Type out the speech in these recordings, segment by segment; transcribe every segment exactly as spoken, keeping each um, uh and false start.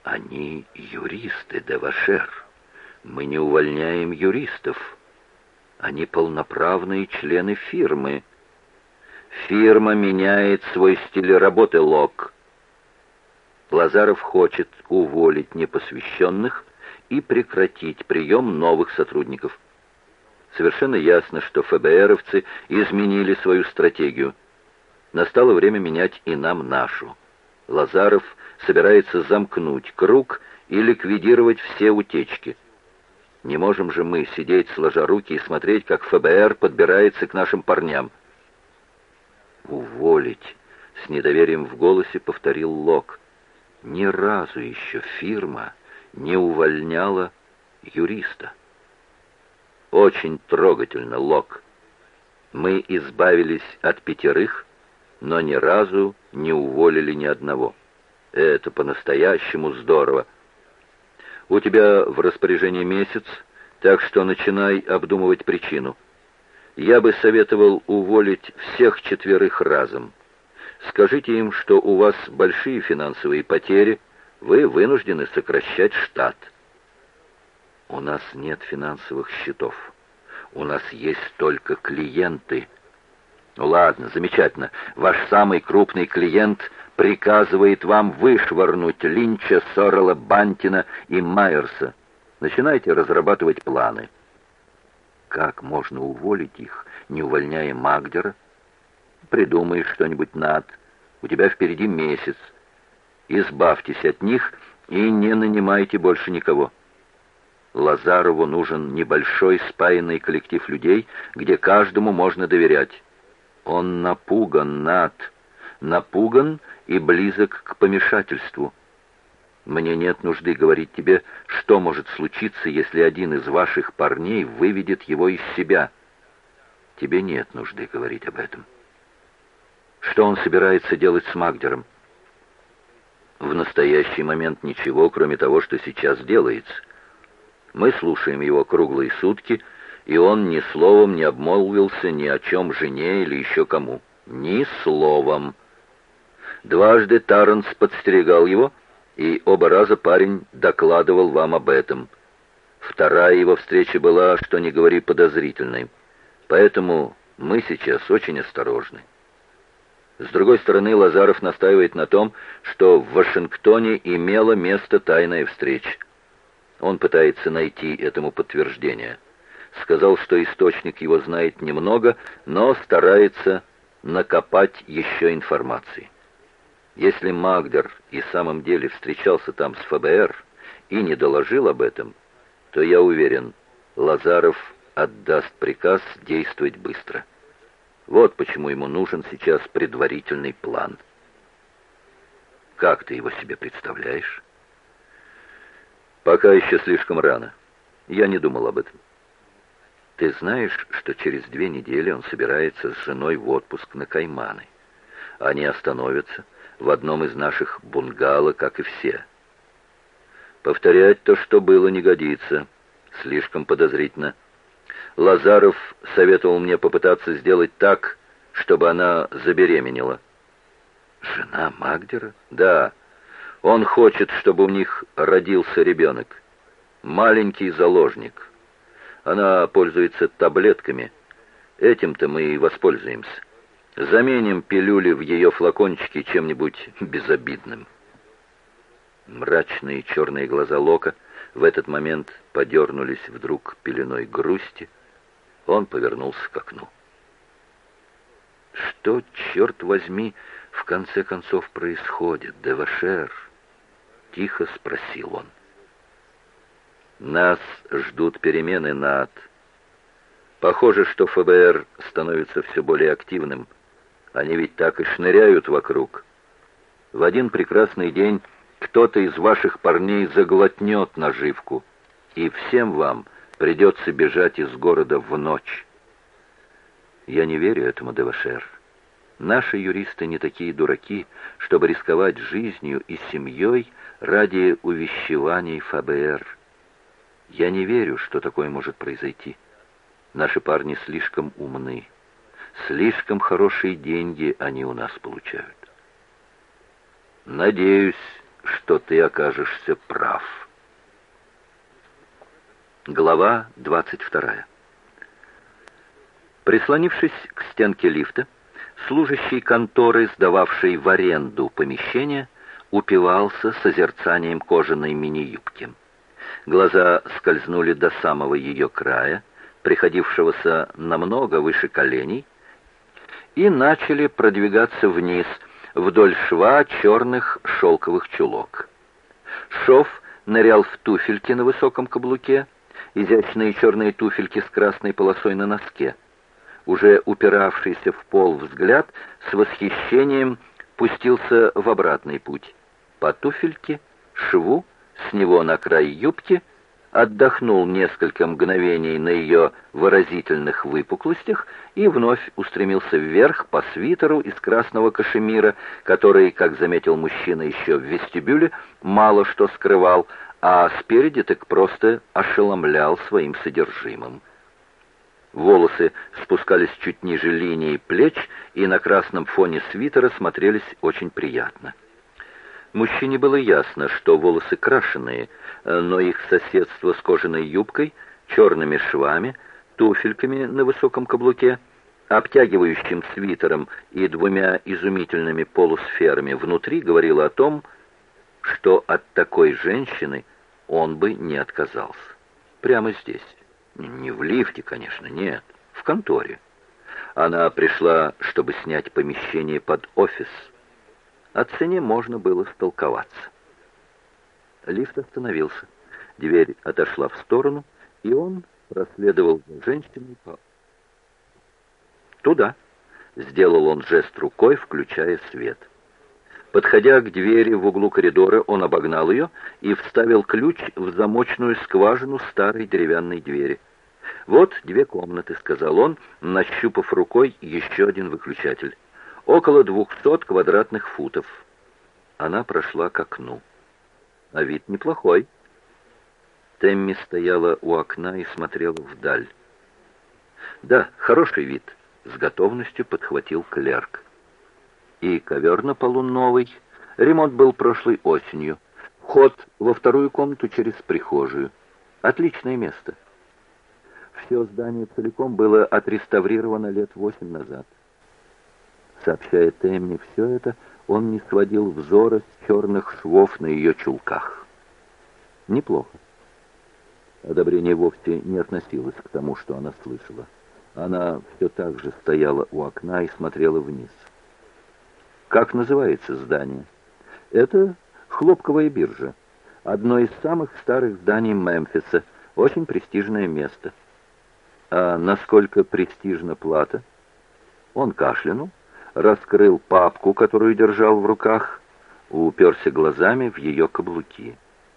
Они юристы, де Вашер. Мы не увольняем юристов. Они полноправные члены фирмы. Фирма меняет свой стиль работы, Лок. Лазаров хочет уволить непосвященных и прекратить прием новых сотрудников. Совершенно ясно, что ФБРовцы изменили свою стратегию. Настало время менять и нам нашу. Лазаров собирается замкнуть круг и ликвидировать все утечки. Не можем же мы сидеть сложа руки и смотреть, как ФБР подбирается к нашим парням. «Уволить!» — с недоверием в голосе повторил Лок. «Ни разу еще фирма не увольняла юриста». «Очень трогательно, Лок. Мы избавились от пятерых, но ни разу не уволили ни одного. Это по-настоящему здорово. У тебя в распоряжении месяц, так что начинай обдумывать причину. Я бы советовал уволить всех четверых разом. Скажите им, что у вас большие финансовые потери, вы вынуждены сокращать штат». «У нас нет финансовых счетов. У нас есть только клиенты». «Ну ладно, замечательно. Ваш самый крупный клиент приказывает вам вышвырнуть Линча, Соррелла, Бантина и Майерса. Начинайте разрабатывать планы». «Как можно уволить их, не увольняя Магдера?» «Придумай что-нибудь, Нат. У тебя впереди месяц. Избавьтесь от них и не нанимайте больше никого. Лазарову нужен небольшой спаянный коллектив людей, где каждому можно доверять. Он напуган, Нат, напуган и близок к помешательству. Мне нет нужды говорить тебе, что может случиться, если один из ваших парней выведет его из себя. Тебе нет нужды говорить об этом. Что он собирается делать с Магдером?» «В настоящий момент ничего, кроме того, что сейчас делается. Мы слушаем его круглые сутки, и он ни словом не обмолвился ни о чем жене или еще кому. Ни словом. Дважды Тарренс подстерегал его, и оба раза парень докладывал вам об этом. Вторая его встреча была, что ни говори, подозрительной. Поэтому мы сейчас очень осторожны. С другой стороны, Лазаров настаивает на том, что в Вашингтоне имела место тайная встреча. Он пытается найти этому подтверждение. Сказал, что источник его знает немного, но старается накопать еще информации. Если Магдер и в самом деле встречался там с ФБР и не доложил об этом, то, я уверен, Лазаров отдаст приказ действовать быстро. Вот почему ему нужен сейчас предварительный план. Как ты его себе представляешь? Пока еще слишком рано. Я не думал об этом. Ты знаешь, что через две недели он собирается с женой в отпуск на Кайманы? Они остановятся в одном из наших бунгало, как и все. Повторять то, что было, не годится. Слишком подозрительно. Лазаров советовал мне попытаться сделать так, чтобы она забеременела. Жена Магдера? Да. Он хочет, чтобы у них родился ребенок. Маленький заложник. Она пользуется таблетками. Этим-то мы и воспользуемся. Заменим пилюли в ее флакончике чем-нибудь безобидным. Мрачные черные глаза Лока в этот момент подернулись вдруг пеленой грусти. Он повернулся к окну. «Что, черт возьми, в конце концов происходит, де Вашер?» — тихо спросил он. «Нас ждут перемены, Нат. Похоже, что ФБР становится все более активным. Они ведь так и шныряют вокруг. В один прекрасный день кто-то из ваших парней заглотнет наживку, и всем вам придется бежать из города в ночь». «Я не верю этому, де Вашер. Наши юристы не такие дураки, чтобы рисковать жизнью и семьей ради увещеваний ФБР. Я не верю, что такое может произойти. Наши парни слишком умны. Слишком хорошие деньги они у нас получают». «Надеюсь, что ты окажешься прав. Глава двадцать вторая. Прислонившись к стенке лифта, служащий конторы, сдававший в аренду помещение, упивался созерцанием кожаной мини-юбки. Глаза скользнули до самого ее края, приходившегося намного выше коленей, и начали продвигаться вниз, вдоль шва черных шелковых чулок. Шов нырял в туфельки на высоком каблуке, изящные черные туфельки с красной полосой на носке. Уже упиравшийся в пол взгляд с восхищением пустился в обратный путь. По туфельке, шву, с него на край юбки, отдохнул несколько мгновений на ее выразительных выпуклостях и вновь устремился вверх по свитеру из красного кашемира, который, как заметил мужчина еще в вестибюле, мало что скрывал, а спереди так просто ошеломлял своим содержимым. Волосы спускались чуть ниже линии плеч и на красном фоне свитера смотрелись очень приятно. Мужчине было ясно, что волосы крашеные, но их соседство с кожаной юбкой, черными швами, туфельками на высоком каблуке, обтягивающим свитером и двумя изумительными полусферами внутри говорило о том, что от такой женщины он бы не отказался. Прямо здесь. Не в лифте, конечно, нет, в конторе. Она пришла, чтобы снять помещение под офис. О цене можно было столковаться. Лифт остановился. Дверь отошла в сторону, и он проследовал за женщиной по... «Туда!» — сделал он жест рукой, включая свет. Подходя к двери в углу коридора, он обогнал ее и вставил ключ в замочную скважину старой деревянной двери. «Вот две комнаты», — сказал он, нащупав рукой еще один выключатель. «Около двухсот квадратных футов». Она прошла к окну. А вид неплохой. Тэмми стояла у окна и смотрела вдаль. «Да, хороший вид», — с готовностью подхватил клерк. «И ковер на полу новый. Ремонт был прошлой осенью. Вход во вторую комнату через прихожую. Отличное место». Все здание целиком было отреставрировано лет восемь назад. Сообщая Тэмми все это, он не сводил взора с черных швов на ее чулках. Неплохо. Одобрение вовсе не относилось к тому, что она слышала. Она все так же стояла у окна и смотрела вниз. Как называется здание? Это хлопковая биржа. Одно из самых старых зданий Мемфиса. Очень престижное место. А насколько престижна плата? Он кашлянул, раскрыл папку, которую держал в руках, уперся глазами в ее каблуки.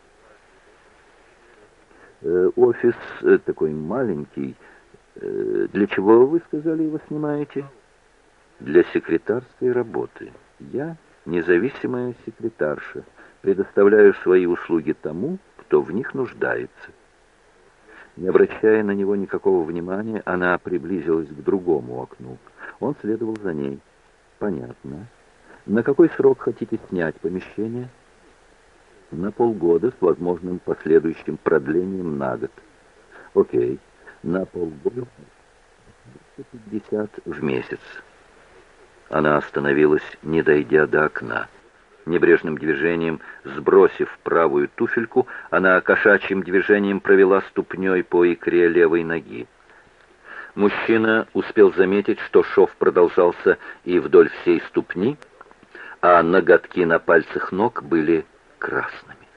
Э, офис э, такой маленький. Э, для чего, вы сказали, его снимаете? Для секретарской работы. Я независимая секретарша, предоставляю свои услуги тому, кто в них нуждается. Не обращая на него никакого внимания, она приблизилась к другому окну. Он следовал за ней. Понятно. На какой срок хотите снять помещение? На полгода с возможным последующим продлением на год. Окей. На полгода пятьдесят в месяц. Она остановилась, не дойдя до окна. Небрежным движением, сбросив правую туфельку, она кошачьим движением провела ступней по икре левой ноги. Мужчина успел заметить, что шов продолжался и вдоль всей ступни, а ноготки на пальцах ног были красными.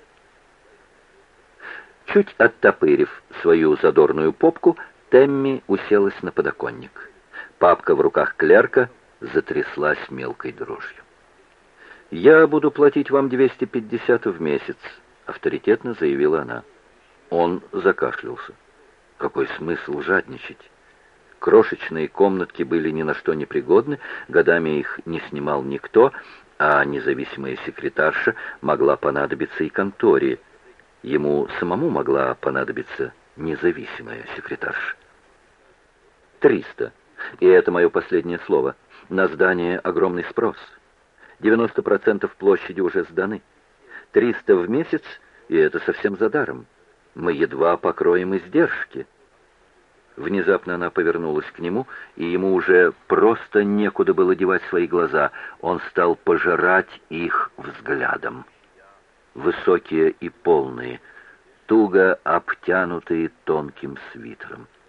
Чуть оттопырив свою задорную попку, Тэмми уселась на подоконник. Папка в руках клерка затряслась мелкой дрожью. «Я буду платить вам двести пятьдесят в месяц», — авторитетно заявила она. Он закашлялся. Какой смысл жадничать? Крошечные комнатки были ни на что не пригодны, годами их не снимал никто, а независимая секретарша могла понадобиться и конторе. Ему самому могла понадобиться независимая секретарша. «Триста. И это мое последнее слово. На здание огромный спрос. девяносто процентов площади уже сданы. Триста в месяц, и это совсем за даром. Мы едва покроем издержки». Внезапно она повернулась к нему, и ему уже просто некуда было девать свои глаза. Он стал пожирать их взглядом. Высокие и полные, туго обтянутые тонким свитером.